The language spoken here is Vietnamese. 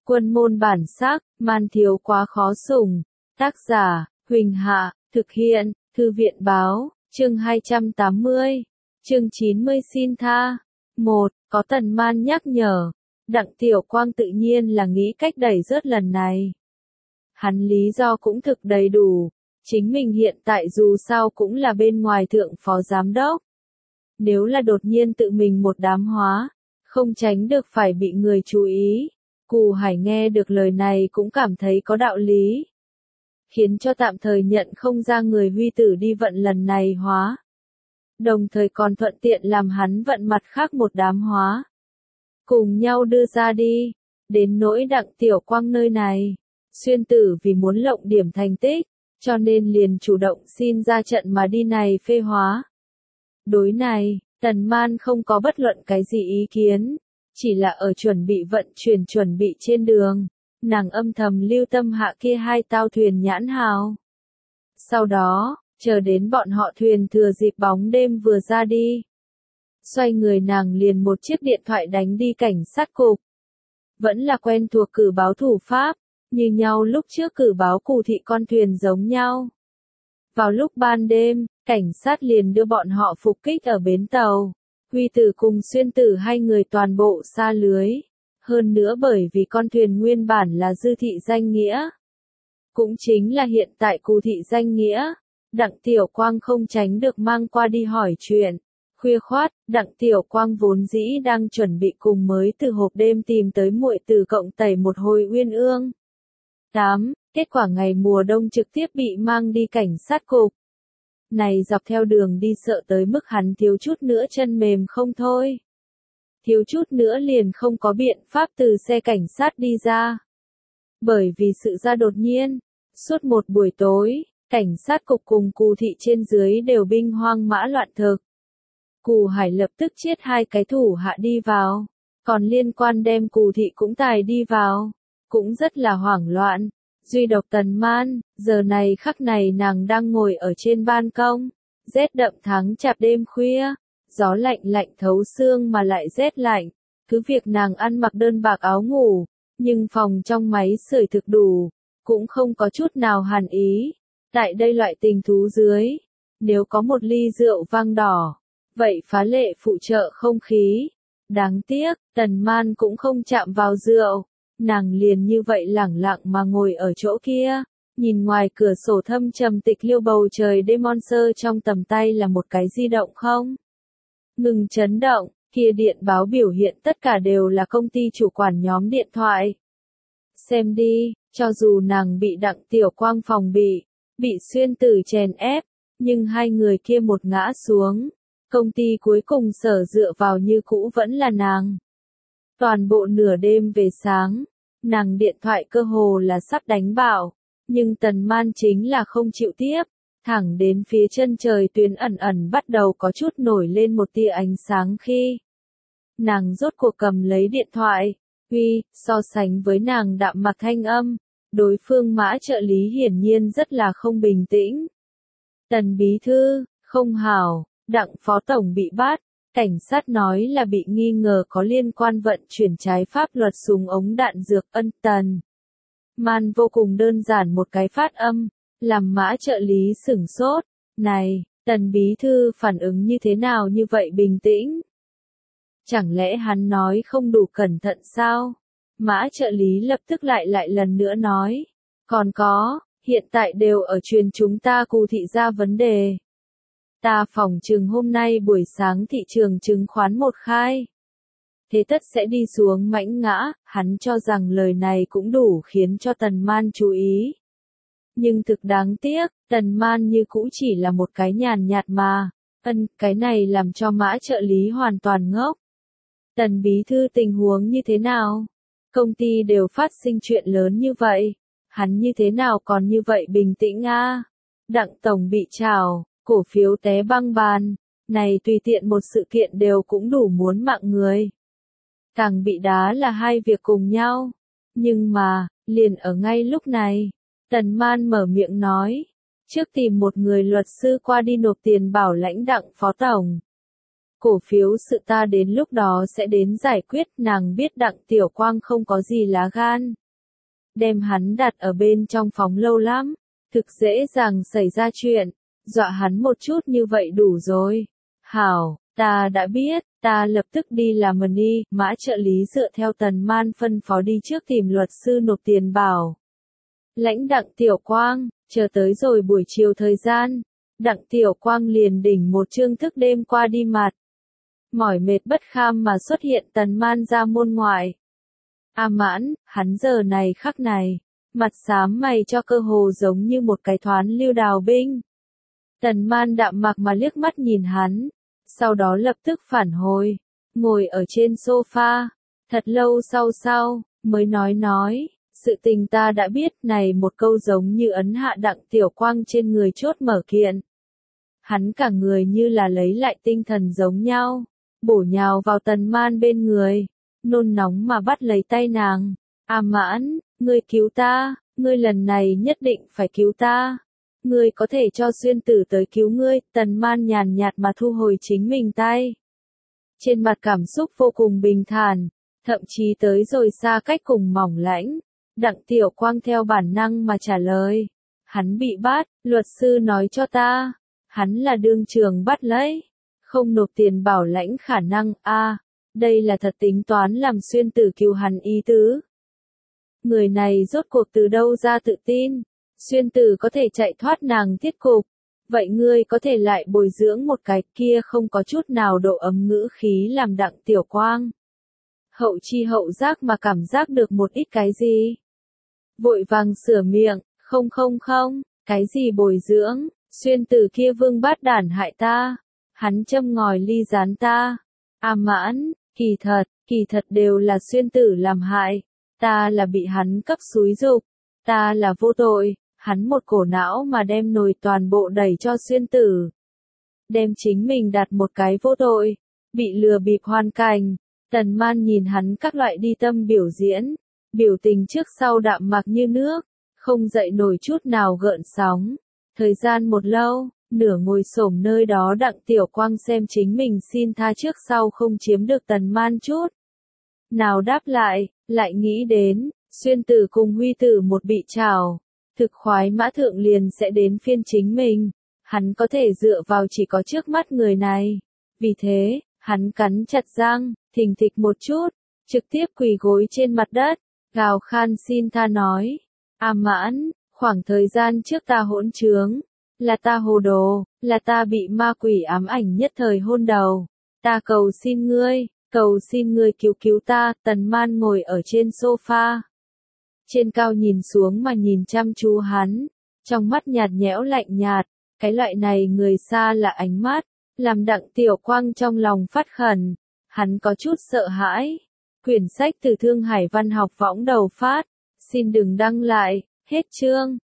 Quân môn bản sắc, man thiếu quá khó sủng. Tác giả, Huỳnh Hạ, thực hiện, Thư viện báo, chương 280, chương 90 xin tha. 1. Có Tần Man nhắc nhở. Đặng Tiểu Quang tự nhiên là nghĩ cách đẩy rớt lần này. Hắn lý do cũng thực đầy đủ. Chính mình hiện tại dù sao cũng là bên ngoài thượng phó giám đốc. Nếu là đột nhiên tự mình một đám hóa, không tránh được phải bị người chú ý. Cù Hải nghe được lời này cũng cảm thấy có đạo lý. Khiến cho tạm thời nhận không ra người huy tử đi vận lần này hóa. Đồng thời còn thuận tiện làm hắn vận mặt khác một đám hóa. Cùng nhau đưa ra đi. Đến nỗi Đặng Tiểu Quang nơi này. Xuyên Tử vì muốn lộng điểm thành tích, cho nên liền chủ động xin ra trận mà đi này phê hóa. Đối này, Tần Man không có bất luận cái gì ý kiến. Chỉ là ở chuẩn bị vận chuyển chuẩn bị trên đường, nàng âm thầm lưu tâm hạ kia hai tao thuyền nhãn hào. Sau đó, chờ đến bọn họ thuyền thừa dịp bóng đêm vừa ra đi. Xoay người nàng liền một chiếc điện thoại đánh đi cảnh sát cục. Vẫn là quen thuộc cử báo thủ pháp, như nhau lúc trước cử báo Cù thị con thuyền giống nhau. Vào lúc ban đêm, cảnh sát liền đưa bọn họ phục kích ở bến tàu. Huy Tử cùng Xuyên Tử hai người toàn bộ xa lưới. Hơn nữa bởi vì con thuyền nguyên bản là Dư thị danh nghĩa. Cũng chính là hiện tại Cù thị danh nghĩa. Đặng Tiểu Quang không tránh được mang qua đi hỏi chuyện. Khuya khoát, Đặng Tiểu Quang vốn dĩ đang chuẩn bị cùng mới từ hộp đêm tìm tới muội tử cộng tẩy một hồi uyên ương. 8. Kết quả ngày mùa đông trực tiếp bị mang đi cảnh sát cục. Này dọc theo đường đi sợ tới mức hắn thiếu chút nữa chân mềm không thôi. Thiếu chút nữa liền không có biện pháp từ xe cảnh sát đi ra. Bởi vì sự ra đột nhiên, suốt một buổi tối, cảnh sát cục cùng Cù thị trên dưới đều binh hoang mã loạn thực. Cù Hải lập tức chiết hai cái thủ hạ đi vào, còn liên quan đem Cù thị cũng tài đi vào, cũng rất là hoảng loạn. Duy độc Tần Man, giờ này khắc này nàng đang ngồi ở trên ban công, rét đậm tháng chạp đêm khuya, gió lạnh lạnh thấu xương mà lại rét lạnh, cứ việc nàng ăn mặc đơn bạc áo ngủ, nhưng phòng trong máy sưởi thực đủ, cũng không có chút nào hàn ý. Tại đây loại tình thú dưới, nếu có một ly rượu vang đỏ, vậy phá lệ phụ trợ không khí. Đáng tiếc, Tần Man cũng không chạm vào rượu. Nàng liền như vậy lẳng lặng mà ngồi ở chỗ kia, nhìn ngoài cửa sổ thâm trầm tịch liêu bầu trời đêm monster trong tầm tay là một cái di động không? Ngừng chấn động, kia điện báo biểu hiện tất cả đều là công ty chủ quản nhóm điện thoại. Xem đi, cho dù nàng bị Đặng Tiểu Quang phòng bị Xuyên Tử chèn ép, nhưng hai người kia một ngã xuống, công ty cuối cùng sở dựa vào như cũ vẫn là nàng. Toàn bộ nửa đêm về sáng, nàng điện thoại cơ hồ là sắp đánh bạo, nhưng Tần Man chính là không chịu tiếp, thẳng đến phía chân trời tuyến ẩn ẩn bắt đầu có chút nổi lên một tia ánh sáng khi nàng rốt cuộc cầm lấy điện thoại. So sánh với nàng đạm mặc thanh âm, đối phương Mã trợ lý hiển nhiên rất là không bình tĩnh. Tần bí thư, không hảo, Đặng phó tổng bị bắt. Cảnh sát nói là bị nghi ngờ có liên quan vận chuyển trái pháp luật súng ống đạn dược. Tần Man vô cùng đơn giản một cái phát âm, làm Mã trợ lý sửng sốt. Này, Tần bí thư phản ứng như thế nào như vậy bình tĩnh? Chẳng lẽ hắn nói không đủ cẩn thận sao? Mã trợ lý lập tức lại lần nữa nói. Còn có, hiện tại đều ở truyền chúng ta Cù thị ra vấn đề. Ta phỏng chừng hôm nay buổi sáng thị trường chứng khoán một khai. Thế tất sẽ đi xuống mãnh ngã, hắn cho rằng lời này cũng đủ khiến cho Tần Man chú ý. Nhưng thực đáng tiếc, Tần Man như cũ chỉ là một cái nhàn nhạt mà. Cái này làm cho Mã trợ lý hoàn toàn ngốc. Tần bí thư tình huống như thế nào? Công ty đều phát sinh chuyện lớn như vậy. Hắn như thế nào còn như vậy bình tĩnh a? Đặng tổng bị trào. Cổ phiếu té băng bàn, này tùy tiện một sự kiện đều cũng đủ muốn mạng người. Càng bị đá là hai việc cùng nhau. Nhưng mà, liền ở ngay lúc này, Tần Man mở miệng nói, trước tìm một người luật sư qua đi nộp tiền bảo lãnh Đặng phó tổng. cổ phiếu sự ta đến lúc đó sẽ đến giải quyết, nàng biết Đặng Tiểu Quang không có gì lá gan. Đem hắn đặt ở bên trong phòng lâu lắm, thực dễ dàng xảy ra chuyện, dọa hắn một chút như vậy đủ rồi. Hảo, ta đã biết, ta lập tức đi làm money, Mã trợ lý dựa theo Tần Man phân phó đi trước tìm luật sư nộp tiền bảo lãnh Đặng Tiểu Quang, chờ tới rồi buổi chiều thời gian, Đặng Tiểu Quang liền đỉnh một chương thức đêm qua đi mặt. Mỏi mệt bất kham mà xuất hiện Tần Man ra môn ngoại. A Mãn, hắn giờ này khắc này, mặt xám mày cho cơ hồ giống như một cái thoán lưu đào binh. Tần Man đạm mạc mà liếc mắt nhìn hắn, sau đó lập tức phản hồi, ngồi ở trên sofa, thật lâu sau, mới nói, sự tình ta đã biết, này một câu giống như ấn hạ Đặng Tiểu Quang trên người chốt mở kiện. Hắn cả người như là lấy lại tinh thần giống nhau, bổ nhào vào Tần Man bên người, nôn nóng mà bắt lấy tay nàng. A Mãn, ngươi cứu ta, ngươi lần này nhất định phải cứu ta. Ngươi có thể cho xuyên tử tới cứu ngươi, Tần Man nhàn nhạt mà thu hồi chính mình tay. Trên mặt cảm xúc vô cùng bình thản, thậm chí tới rồi xa cách cùng mỏng lãnh. Đặng Tiểu Quang theo bản năng mà trả lời. Hắn bị bắt, luật sư nói cho ta. Hắn là đương trường bắt lấy. Không nộp tiền bảo lãnh khả năng, đây là thật tính toán làm xuyên tử cứu hắn ý tứ. Người này rốt cuộc từ đâu ra tự tin. Xuyên tử có thể chạy thoát nàng thiết cục. Vậy ngươi có thể lại bồi dưỡng một cái kia không có chút nào độ ấm ngữ khí làm Đặng Tiểu Quang. Hậu chi hậu giác mà cảm giác được một ít cái gì. Vội vàng sửa miệng, không, cái gì bồi dưỡng, xuyên tử kia vương bát đản hại ta. Hắn châm ngòi ly gián ta. A Mãn, kỳ thật đều là xuyên tử làm hại. Ta là bị hắn cấp xúi dục. Ta là vô tội. Hắn một cổ não mà đem nồi toàn bộ đẩy cho xuyên tử. Đem chính mình đặt một cái vô tội. Bị lừa bịp hoàn cảnh. Tần Man nhìn hắn các loại đi tâm biểu diễn. Biểu tình trước sau đạm mạc như nước. Không dậy nổi chút nào gợn sóng. Thời gian một lâu. Nửa ngồi xổm nơi đó Đặng Tiểu Quang xem chính mình xin tha trước sau không chiếm được Tần Man chút. Nào đáp lại, lại nghĩ đến, xuyên tử cùng huy tử một bị trảo. Thực khoái mã thượng liền sẽ đến phiên chính mình. Hắn có thể dựa vào chỉ có trước mắt người này. Vì thế, hắn cắn chặt răng, thình thịch một chút, trực tiếp quỳ gối trên mặt đất, gào khan xin tha nói. A Mãn, khoảng thời gian trước ta hỗn trướng. Là ta hồ đồ, là ta bị ma quỷ ám ảnh nhất thời hôn đầu. Ta cầu xin ngươi cứu ta. Tần Man ngồi ở trên sofa. Trên cao nhìn xuống mà nhìn chăm chú hắn. Trong mắt nhạt nhẽo lạnh nhạt. Cái loại này người xa lạ ánh mắt. Làm Đặng Tiểu Quang trong lòng phát khẩn. Hắn có chút sợ hãi. Quyển sách từ Thương Hải Văn học võng đầu phát. Xin đừng đăng lại. Hết chương.